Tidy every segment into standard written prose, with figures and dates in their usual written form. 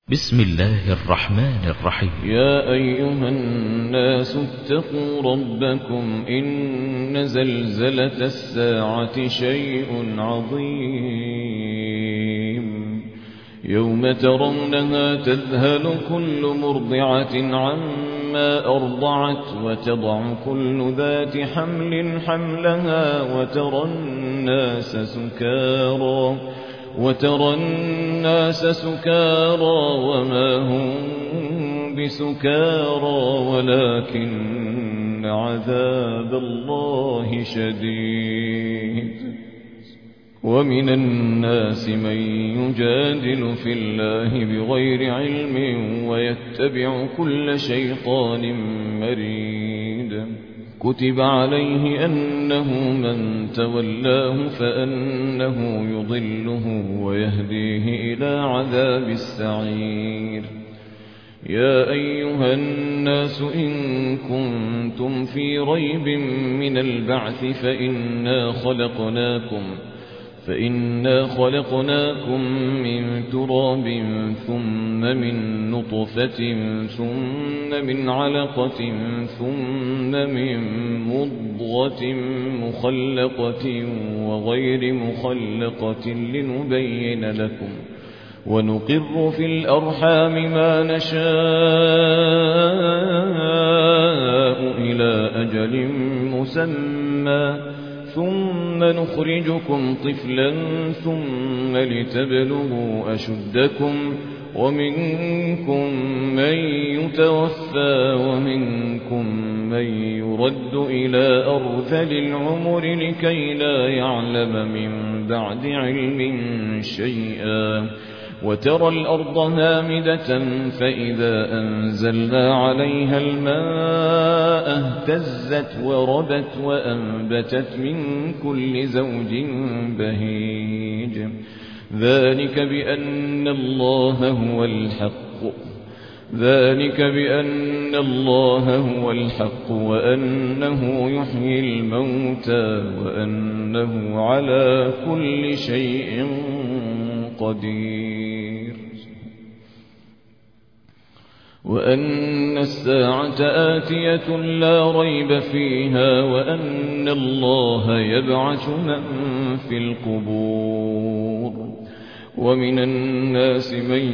بسم الله الرحمن الرحيم. يا أيها الناس اتقوا ربكم إن زلزلة الساعة شيء عظيم يوم ترونها تذهل كل مرضعة عما أرضعت وتضع كل ذات حمل حملها وترى الناس سكارى وما هم بسكارى ولكن عذاب الله شديد. ومن الناس من يجادل في الله بغير علم ويتبع كل شيطان مريد. كتب عليه أنه من تولاه فأنه يضله ويهديه إلى عذاب السعير. يا أيها الناس إن كنتم في ريب من البعث فإنا خلقناكم من تراب ثم من نطفة ثم من علقة ثم من مضغة مخلقة وغير مخلقة لنبين لكم ونقر في الأرحام ما نشاء إلى أجل مسمى ثم نخرجكم طفلا ثم لتبلغوا أشدكم ومنكم من يتوفى ومنكم من يرد إلى أرذل العمر لكي لا يعلم من بعد علم شيئا. وترى الأرض هامدة فإذا أنزلنا عليها الماء اهتزت وربت وأنبتت من كل زوج بهيج. ذلك بأن الله هو الحق وأنه يحيي الموتى وأنه على كل شيء قدير. وأن الساعة آتية لا ريب فيها وأن الله يبعث من في القبور. ومن الناس من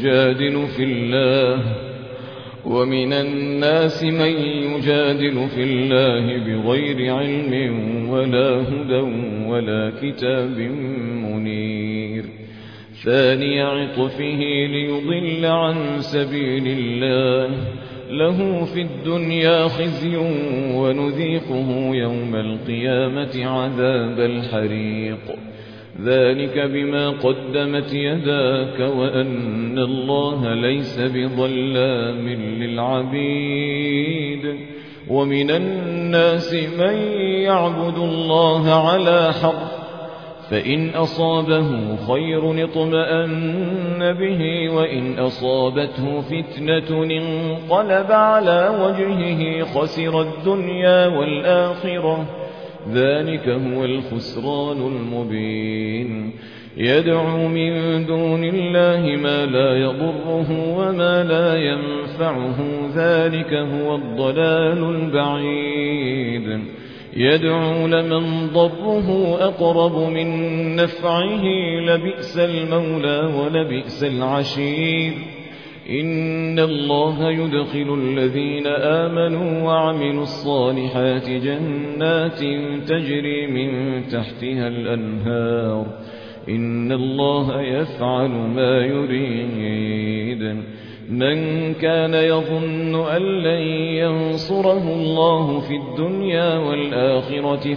يجادل في الله بغير علم ولا هدى ولا كتاب منير. ثاني عطفه ليضل عن سبيل الله له في الدنيا خزي ونذيقه يوم القيامة عذاب الحريق. ذلك بما قدمت يداك وأن الله ليس بظلام للعبيد. ومن الناس من يعبد الله على حرف فإن أصابه خير اطمأن به وإن أصابته فتنة انقلب على وجهه خسر الدنيا والآخرة. ذلك هو الخسران المبين. يدعو من دون الله ما لا يضره وما لا ينفعه ذلك هو الضلال البعيد. يدعو لمن ضره أقرب من نفعه لبئس المولى ولبئس العشير. إن الله يدخل الذين آمنوا وعملوا الصالحات جنات تجري من تحتها الأنهار. إن الله يفعل ما يريد. من كان يظن أن لن ينصره الله في الدنيا والآخرة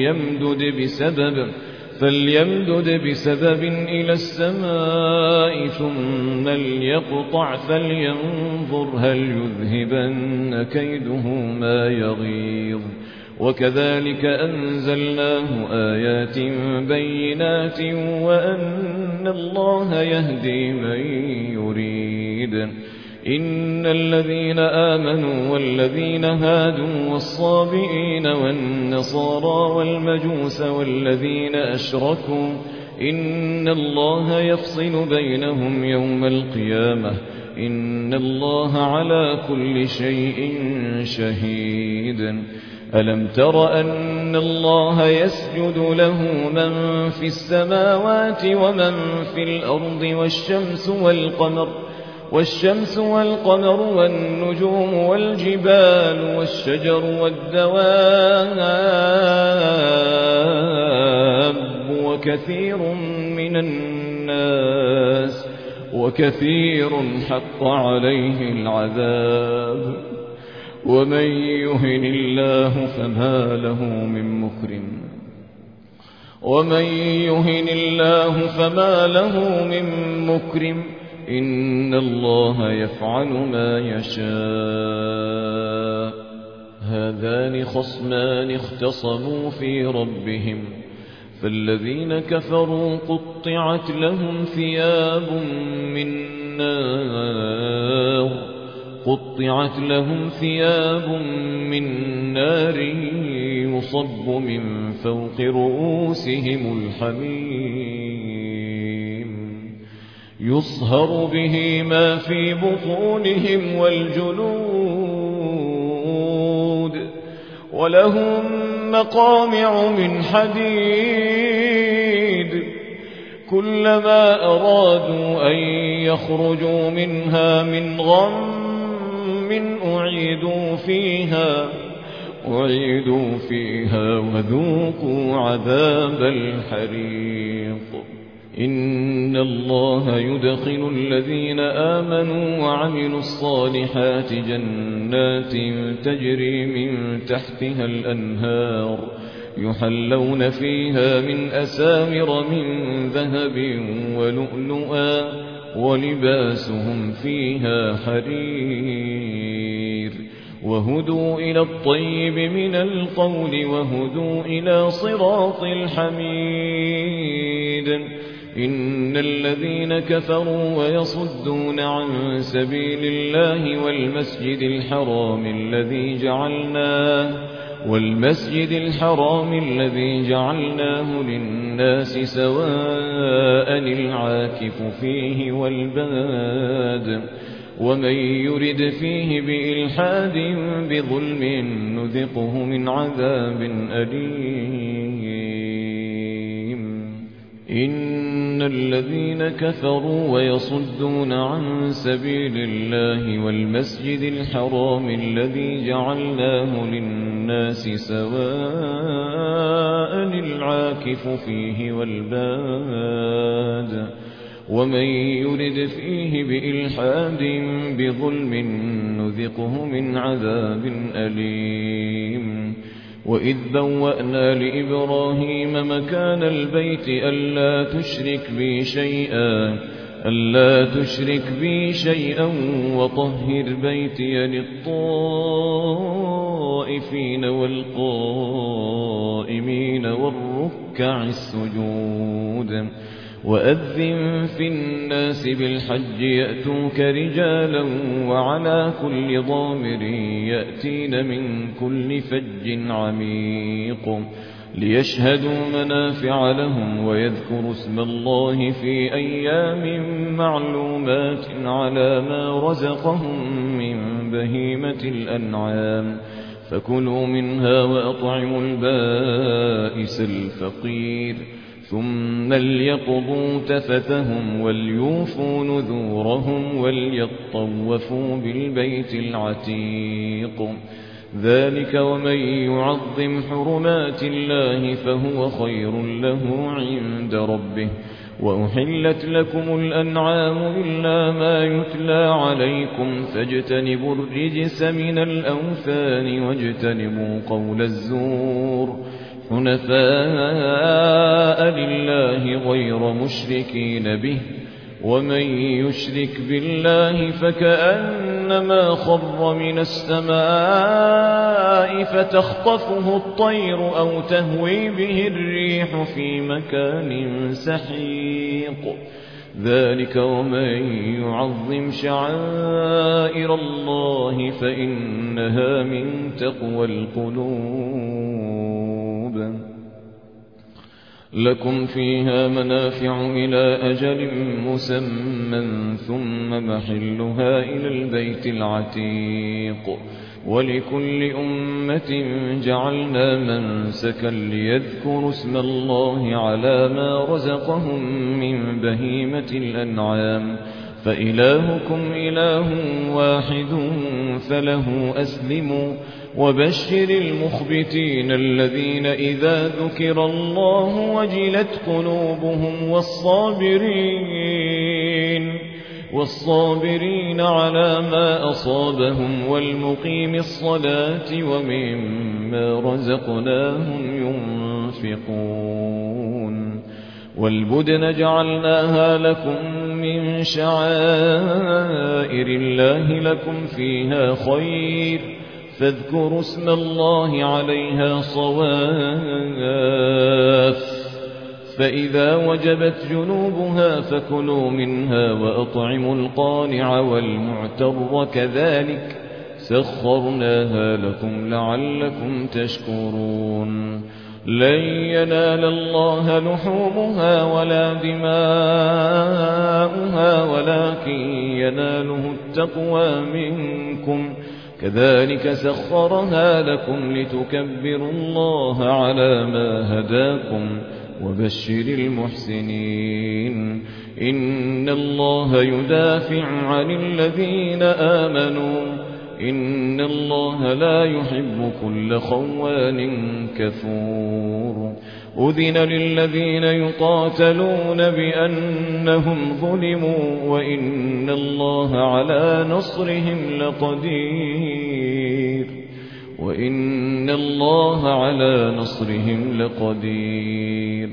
فليمدد بسبب إلى السماء ثم ليقطع فلينظر هل يذهبن كيده ما يغيظ. وكذلك أنزلناه آيات بينات وأن الله يهدي من يريد. إن الذين آمنوا والذين هادوا والصابئين والنصارى والمجوس والذين أشركوا إن الله يفصل بينهم يوم القيامة إن الله على كل شيء شهيد ألم تر أن الله يسجد له من في السماوات ومن في الأرض والشمس والقمر والنجوم والجبال والشجر والدواب وكثير حق عليه العذاب ومن يهن الله فما له من مكرم إن الله يفعل ما يشاء هذان خصمان اختصموا في ربهم فالذين كفروا قطعت لهم ثياب من نار يصب من فوق رؤوسهم الحميم يصهر به ما في بطونهم والجلود ولهم مقامع من حديد كلما أرادوا أن يخرجوا منها من غم أعيدوا فيها وذوقوا عذاب الحريق إن الله يدخل الذين آمنوا وعملوا الصالحات جنات تجري من تحتها الأنهار يحلون فيها من أسامر من ذهب ولؤلؤا ولباسهم فيها حرير وهدوا إلى الطيب من القول وهدوا إلى صراط الحميد إن الذين كفروا ويصدون عن سبيل الله والمسجد الحرام الذي جعلناه للناس سواء العاكف فيه والباد ومن يرد فيه بإلحاد بظلم نذقه من عذاب أليم إن الذين كفروا ويصدون عن سبيل الله والمسجد الحرام الذي جعلناه للناس سواء العاكف فيه والباد ومن يرد فيه بإلحاد بظلم نذقه من عذاب أليم وإذ بوأنا لإبراهيم مكان البيت ألا تشرك بي شيئا وطهر بيتي للطائفين والقائمين والركع السجود وأذن في الناس بالحج يأتوك رجالا وعلى كل ضامر يأتين من كل فج عميق ليشهدوا منافع لهم ويذكروا اسم الله في أيام معلومات على ما رزقهم من بهيمة الأنعام فكلوا منها وأطعموا البائس الفقير ثم ليقضوا تفثهم وليوفوا نذورهم وليطوفوا بالبيت العتيق ذلك ومن يعظم حرمات الله فهو خير له عند ربه وأحلت لكم الأنعام إلا ما يتلى عليكم فاجتنبوا الرجس من الأوثان واجتنبوا قول الزور حنفاء لله غير مشركين به ومن يشرك بالله فكأنما خر من السماء فتخطفه الطير أو تهوي به الريح في مكان سحيق ذلك ومن يعظم شعائر الله فإنها من تقوى القلوب لكم فيها منافع إلى أجل مسمى ثم محلها إلى البيت العتيق ولكل أمة جعلنا منسكا ليذكروا اسم الله على ما رزقهم من بهيمة الأنعام فإلهكم إله واحد فله أسلموا وبشر المخبتين الذين إذا ذكر الله وجلت قلوبهم والصابرين على ما أصابهم والمقيم الصلاة ومما رزقناهم ينفقون والبدن جعلناها لكم من شعائر الله لكم فيها خير فاذكروا اسم الله عليها صواف فإذا وجبت جنوبها فكلوا منها وأطعموا القانع والمعتر كذلك سخرناها لكم لعلكم تشكرون لن ينال الله لحومها ولا دماؤها ولكن يناله التقوى منكم كذلك سخرها لكم لتكبروا الله على ما هداكم وبشر المحسنين إن الله يدافع عن الذين آمنوا إن الله لا يحب كل خوان كفور أذن للذين يقاتلون بأنهم ظلموا وإن الله على نصرهم لقدير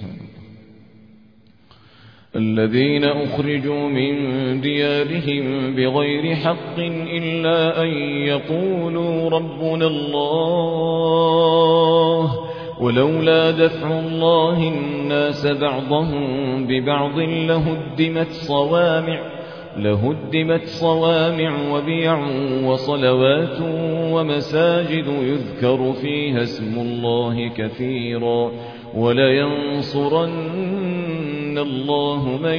الذين أخرجوا من ديارهم بغير حق إلا أن يقولوا ربنا الله ولولا دفع الله الناس بعضهم ببعض لهدمت صوامع وبيع وصلوات ومساجد يذكر فيها اسم الله كثيرا ولينصرن الله من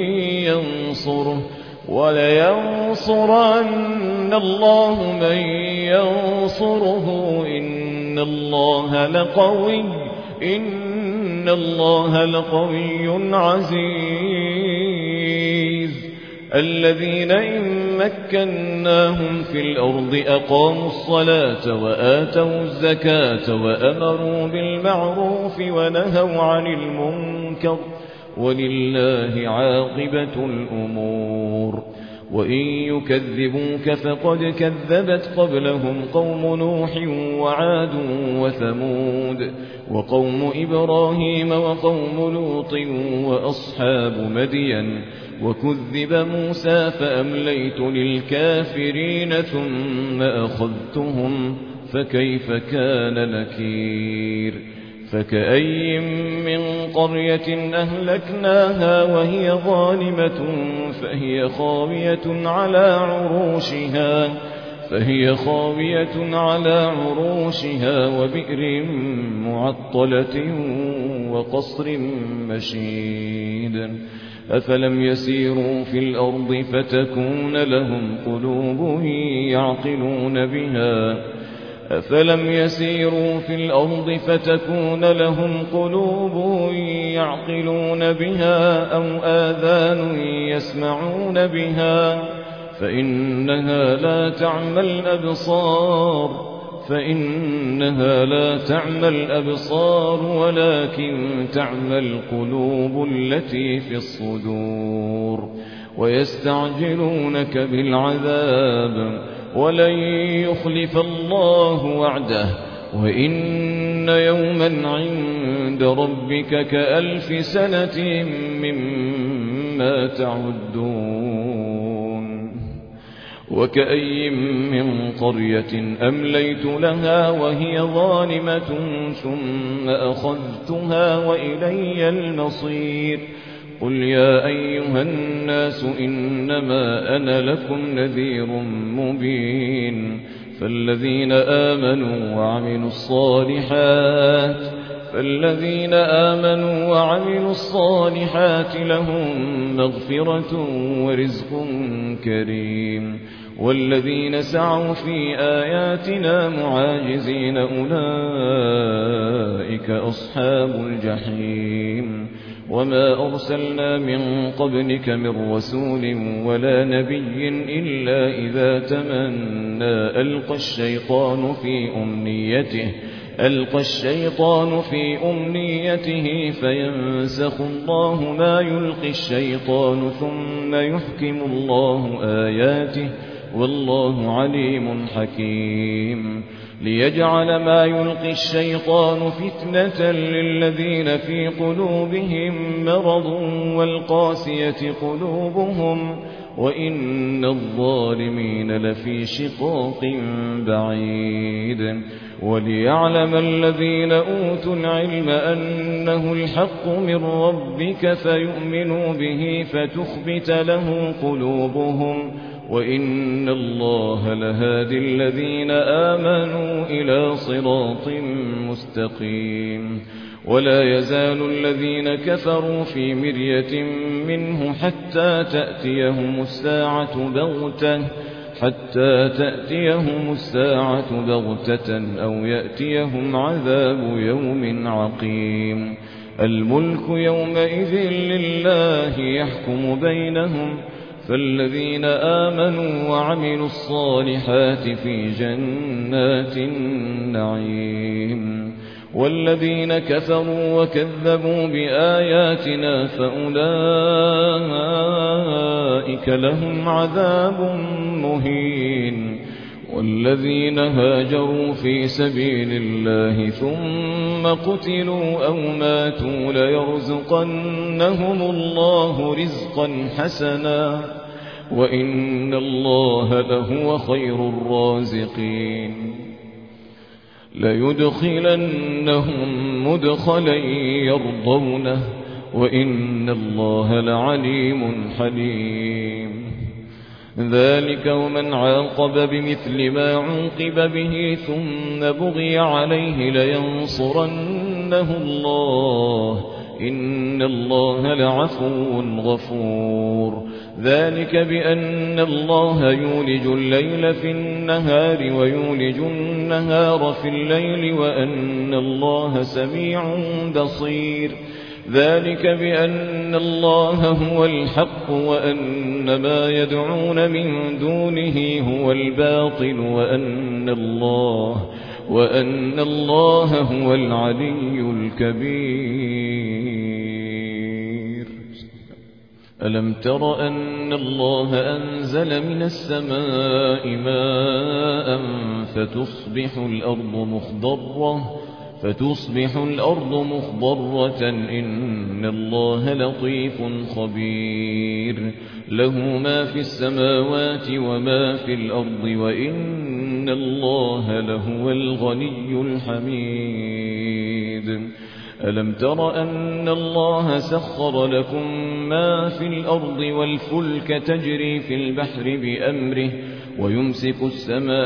ينصره إن الله لقوي عزيز الذين إن مكناهم في الأرض أقاموا الصلاة وآتوا الزكاة وأمروا بالمعروف ونهوا عن المنكر ولله عاقبة الأمور وإن يكذبوك فقد كذبت قبلهم قوم نوح وعاد وثمود وقوم إبراهيم وقوم لوط وأصحاب مدين وكذب موسى فأمليت للكافرين ثم أخذتهم فكيف كان نكير فكأي من قرية أهلكناها وهي ظالمة فهي خاوية على عروشها وبئر معطلة وقصر مشيد أفلم يسيروا في الأرض فتكون لهم قلوب يعقلون بها أو آذان يسمعون بها فإنها لا تعمى الأبصار ولكن تعمى القلوب التي في الصدور ويستعجلونك بالعذاب ولن يخلف الله وعده وإن يوما عند ربك كألف سنة مما تعدون وكأي من قرية أمليت لها وهي ظالمة ثم أخذتها وإلي المصير قل يا أيها الناس إنما أنا لكم نذير مبين فالذين آمنوا وعملوا الصالحات فالذين آمنوا وعملوا الصالحات لهم مغفرة ورزق كريم والذين سعوا في آياتنا معاجزين أولئك أصحاب الجحيم وما أرسلنا من قبلك من رسول ولا نبي إلا إذا تمنى ألقى الشيطان في أمنيته فينسخ الله ما يلقي الشيطان ثم يحكم الله آياته والله عليم حكيم ليجعل ما يلقي الشيطان فتنة للذين في قلوبهم مرض والقاسية قلوبهم وإن الظالمين لفي شقاق بعيد وليعلم الذين أوتوا العلم أنه الحق من ربك فيؤمنوا به فتخبت له قلوبهم وإن الله لهادي الذين آمنوا إلى صراط مستقيم ولا يزال الذين كفروا في مرية منه حتى تأتيهم الساعة بغتة أو يأتيهم عذاب يوم عقيم الملك يومئذ لله يحكم بينهم فالذين آمنوا وعملوا الصالحات في جنات النعيم والذين كفروا وكذبوا بآياتنا فأولئك لهم عذاب مهين والذين هاجروا في سبيل الله ثم قتلوا أو ماتوا ليرزقنهم الله رزقا حسنا وإن الله لهو خير الرازقين ليدخلنهم مدخلا يرضونه وإن الله لعليم حليم ذلك ومن عاقب بمثل ما عوقب به ثم بغي عليه لينصرنه الله إن الله لعفو غفور ذلك بأن الله يولج الليل في النهار ويولج النهار في الليل وأن الله سميع بصير ذلك بأن الله هو الحق وأن ما يدعون من دونه هو الباطل وأن الله هو العلي الكبير ألم تر أن الله أنزل من السماء ماء فتصبح الأرض مخضرة إن الله لطيف خبير له ما في السماوات وما في الأرض وإن الله لهو الغني الحميد ألم تر أن الله سخر لكم ما في الأرض والفلك تجري في البحر بأمره ويمسك السماء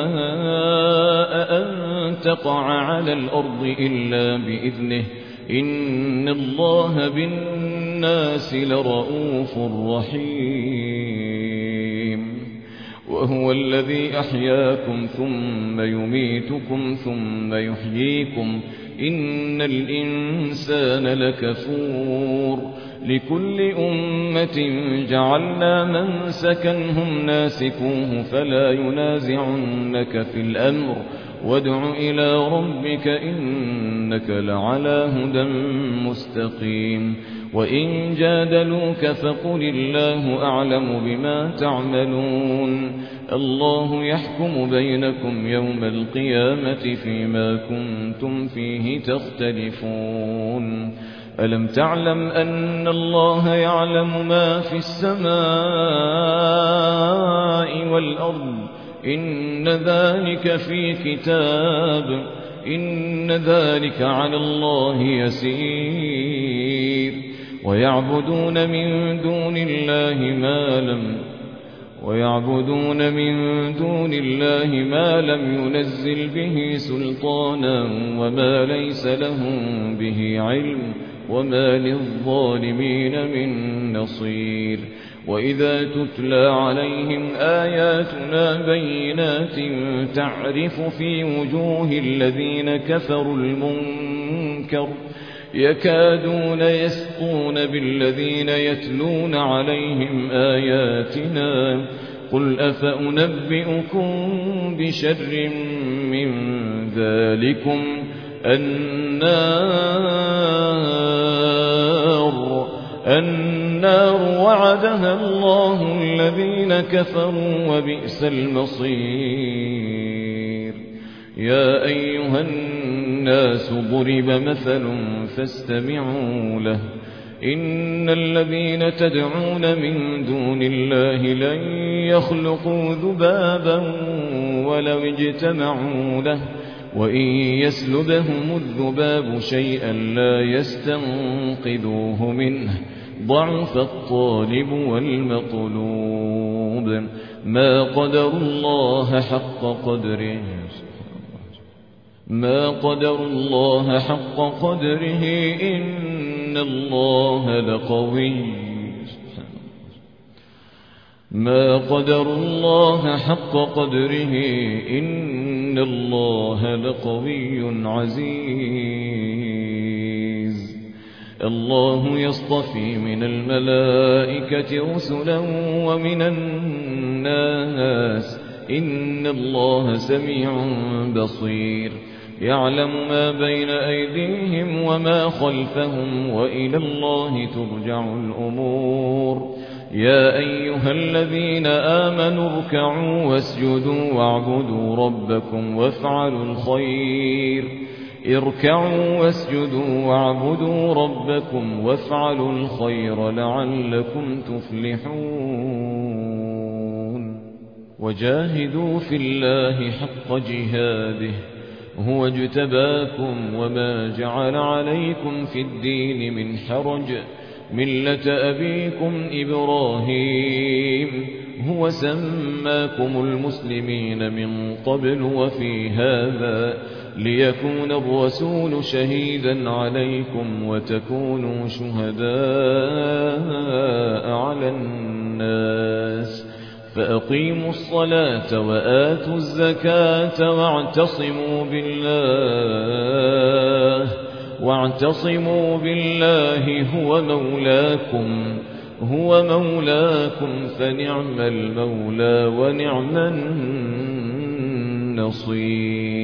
أن تقع على الأرض إلا بإذنه إن الله بالناس لرؤوف رحيم وهو الذي أحياكم ثم يميتكم ثم يحييكم إن الإنسان لكفور لكل أمة جعلنا منسكا هم ناسكوه فلا ينازعنك في الأمر وادع إلى ربك إنك لعلى هدى مستقيم وإن جادلوك فقل الله أعلم بما تعملون الله يحكم بينكم يوم القيامة فيما كنتم فيه تختلفون ألم تعلم أن الله يعلم ما في السماء والأرض إن ذلك في كتاب إن ذلك على الله يسير ويعبدون من دون الله ويعبدون من دون الله ما لم ينزل به سلطانا وما ليس لهم به علم وما للظالمين من نصير. وإذا تتلى عليهم آياتنا بينات تعرف في وجوه الذين كفروا المنكر يكادون يسقون بالذين يتلون عليهم آياتنا قل أفأنبئكم بشر من ذلكم النار وعدها الله الذين كفروا وبئس المصير. يا أيها الناس ضرب مثل فاستمعوا له إن الذين تدعون من دون الله لن يخلقوا ذبابا ولو اجتمعوا له وإن يسلبهم الذباب شيئا لا يستنقذوه منه ضعف الطالب والمطلوب ما قدر الله حق قدره إن الله لقوي ما قدر الله حق قدره إن الله لقوي عزيز. الله يصطفي من الملائكة رسلا ومن الناس إن الله سميع بصير يعلم ما بين أيديهم وما خلفهم وإلى الله ترجع الأمور. يا أيها الذين آمنوا اركعوا واسجدوا واعبدوا ربكم وافعلوا الخير لعلكم تفلحون. وجاهدوا في الله حق جهاده هو اجتباكم وما جعل عليكم في الدين من حرج ملة أبيكم إبراهيم هو سماكم المسلمين من قبل وفي هذا ليكون الرسول شهيدا عليكم وتكونوا شهداء على الناس فأقيموا الصلاة وآتوا الزكاة واعتصموا بالله هو مولاكم فنعم المولى ونعم النصير.